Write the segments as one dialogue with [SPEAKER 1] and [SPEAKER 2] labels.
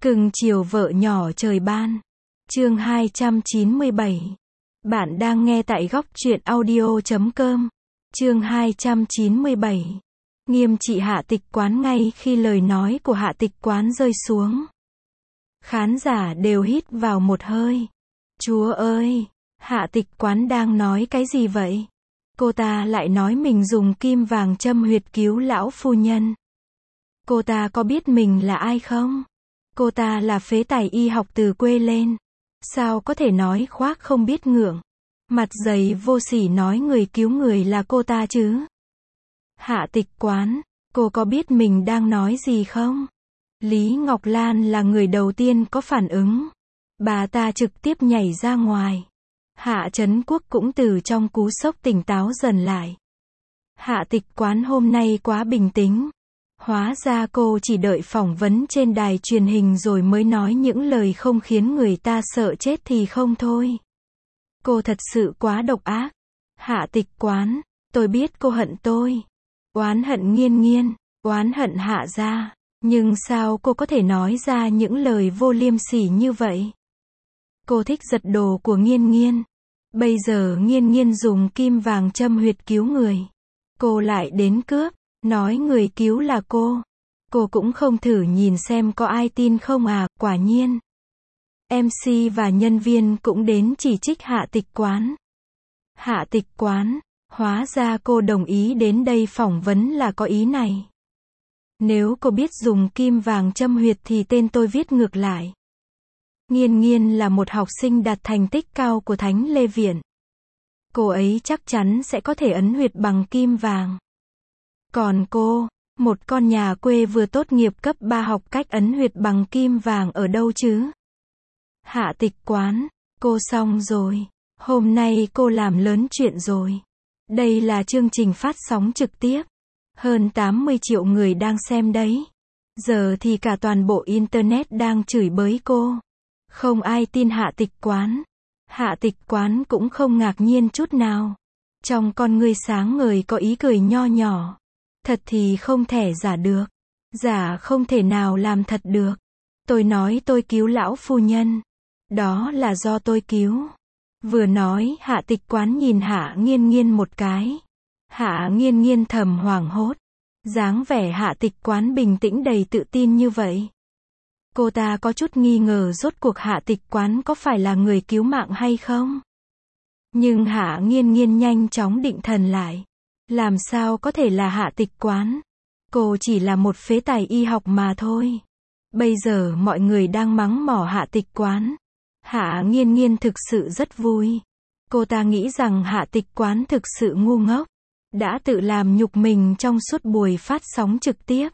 [SPEAKER 1] Cưng chiều vợ nhỏ trời ban. Chương 297. Bạn đang nghe tại góc truyện audio.com. Chương 297. Nghiêm trị Hạ Tịch Quán. Ngay khi lời nói của Hạ Tịch Quán rơi xuống, khán giả đều hít vào một hơi. Chúa ơi, Hạ Tịch Quán đang nói cái gì vậy? Cô ta lại nói mình dùng kim vàng châm huyệt cứu lão phu nhân. Cô ta có biết mình là ai không? Cô ta là phế tài y học từ quê lên. Sao có thể nói khoác không biết ngượng, mặt dày vô sỉ nói người cứu người là cô ta chứ? Hạ Tịch Quán, cô có biết mình đang nói gì không? Lý Ngọc Lan là người đầu tiên có phản ứng. Bà ta trực tiếp nhảy ra ngoài. Hạ Trấn Quốc cũng từ trong cú sốc tỉnh táo dần lại. Hạ Tịch Quán hôm nay quá bình tĩnh. Hóa ra cô chỉ đợi phỏng vấn trên đài truyền hình rồi mới nói những lời không khiến người ta sợ chết thì không thôi. Cô thật sự quá độc ác. Hạ Tịch Quán, tôi biết cô hận tôi. Oán hận Nghiên Nghiên, oán hận Hạ gia. Nhưng sao cô có thể nói ra những lời vô liêm sỉ như vậy? Cô thích giật đồ của Nghiên Nghiên. Bây giờ Nghiên Nghiên dùng kim vàng châm huyệt cứu người. Cô lại đến cướp, nói người cứu là cô. Cô cũng không thử nhìn xem có ai tin không à? Quả nhiên MC và nhân viên cũng đến chỉ trích Hạ Tịch Quán. Hạ Tịch Quán, hóa ra cô đồng ý đến đây phỏng vấn là có ý này. Nếu cô biết dùng kim vàng châm huyệt thì tên tôi viết ngược lại. Nghiên Nghiên là một học sinh đạt thành tích cao của Thánh Lê Viện. Cô ấy chắc chắn sẽ có thể ấn huyệt bằng kim vàng. Còn cô, một con nhà quê vừa tốt nghiệp cấp 3 học cách ấn huyệt bằng kim vàng ở đâu chứ? Hạ Tịch Quán, cô xong rồi. Hôm nay cô làm lớn chuyện rồi. Đây là chương trình phát sóng trực tiếp. Hơn 80 triệu người đang xem đấy. Giờ thì cả toàn bộ Internet đang chửi bới cô. Không ai tin Hạ Tịch Quán. Hạ Tịch Quán cũng không ngạc nhiên chút nào. Trong con ngươi sáng ngời có ý cười nho nhỏ. Thật thì không thể giả được. Giả không thể nào làm thật được. Tôi nói tôi cứu lão phu nhân. Đó là do tôi cứu. Vừa nói Hạ Tịch Quán nhìn Hạ Nghiên Nghiên một cái. Hạ Nghiên Nghiên thầm hoảng hốt. Dáng vẻ Hạ Tịch Quán bình tĩnh đầy tự tin như vậy. Cô ta có chút nghi ngờ rốt cuộc Hạ Tịch Quán có phải là người cứu mạng hay không? Nhưng Hạ Nghiên Nghiên nhanh chóng định thần lại. Làm sao có thể là Hạ Tịch Quán? Cô chỉ là một phế tài y học mà thôi. Bây giờ mọi người đang mắng mỏ Hạ Tịch Quán. Hạ Nghiên Nghiên thực sự rất vui. Cô ta nghĩ rằng Hạ Tịch Quán thực sự ngu ngốc. Đã tự làm nhục mình trong suốt buổi phát sóng trực tiếp.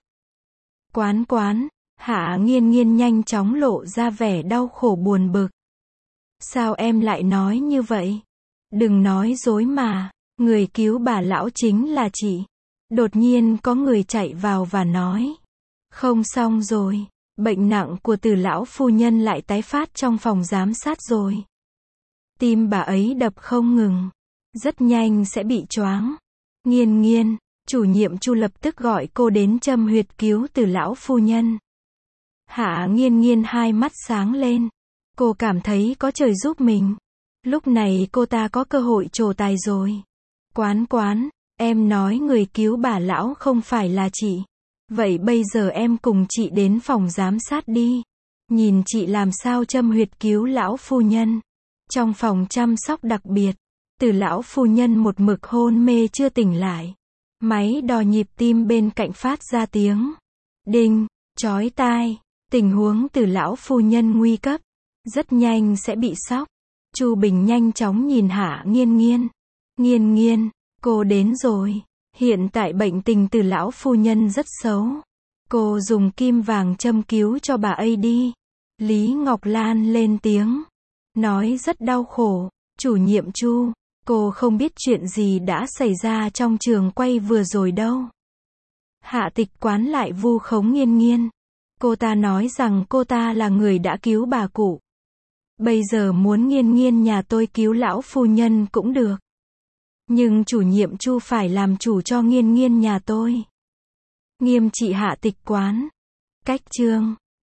[SPEAKER 1] Quán, Hạ Nghiên Nghiên nhanh chóng lộ ra vẻ đau khổ buồn bực. Sao em lại nói như vậy? Đừng nói dối mà. Người cứu bà lão chính là chị. Đột nhiên có người chạy vào và nói. Không xong rồi. Bệnh nặng của Từ lão phu nhân lại tái phát trong phòng giám sát rồi. Tim bà ấy đập không ngừng. Rất nhanh sẽ bị choáng. Nghiên Nghiên, chủ nhiệm Chu lập tức gọi cô đến châm huyệt cứu Từ lão phu nhân. Hạ Nghiên Nghiên hai mắt sáng lên. Cô cảm thấy có trời giúp mình. Lúc này cô ta có cơ hội trổ tài rồi. Quán, em nói người cứu bà lão không phải là chị. Vậy bây giờ em cùng chị đến phòng giám sát đi. Nhìn chị làm sao châm huyệt cứu lão phu nhân. Trong phòng chăm sóc đặc biệt, Từ lão phu nhân một mực hôn mê chưa tỉnh lại. Máy đo nhịp tim bên cạnh phát ra tiếng đinh, chói tai. Tình huống Từ lão phu nhân nguy cấp. Rất nhanh sẽ bị sốc. Chu Bình nhanh chóng nhìn Hạ Nghiên Nghiên. Nghiên Nghiên, cô đến rồi. Hiện tại bệnh tình Từ lão phu nhân rất xấu. Cô dùng kim vàng châm cứu cho bà ấy đi. Lý Ngọc Lan lên tiếng. Nói rất đau khổ. Chủ nhiệm Chu, cô không biết chuyện gì đã xảy ra trong trường quay vừa rồi đâu. Hạ Tịch Quán lại vu khống Nghiên Nghiên. Cô ta nói rằng cô ta là người đã cứu bà cụ. Bây giờ muốn Nghiên Nghiên nhà tôi cứu lão phu nhân cũng được. Nhưng chủ nhiệm Chu phải làm chủ cho Nghiên Nghiên nhà tôi. Nghiêm trị Hạ Tịch Quán. Cách chương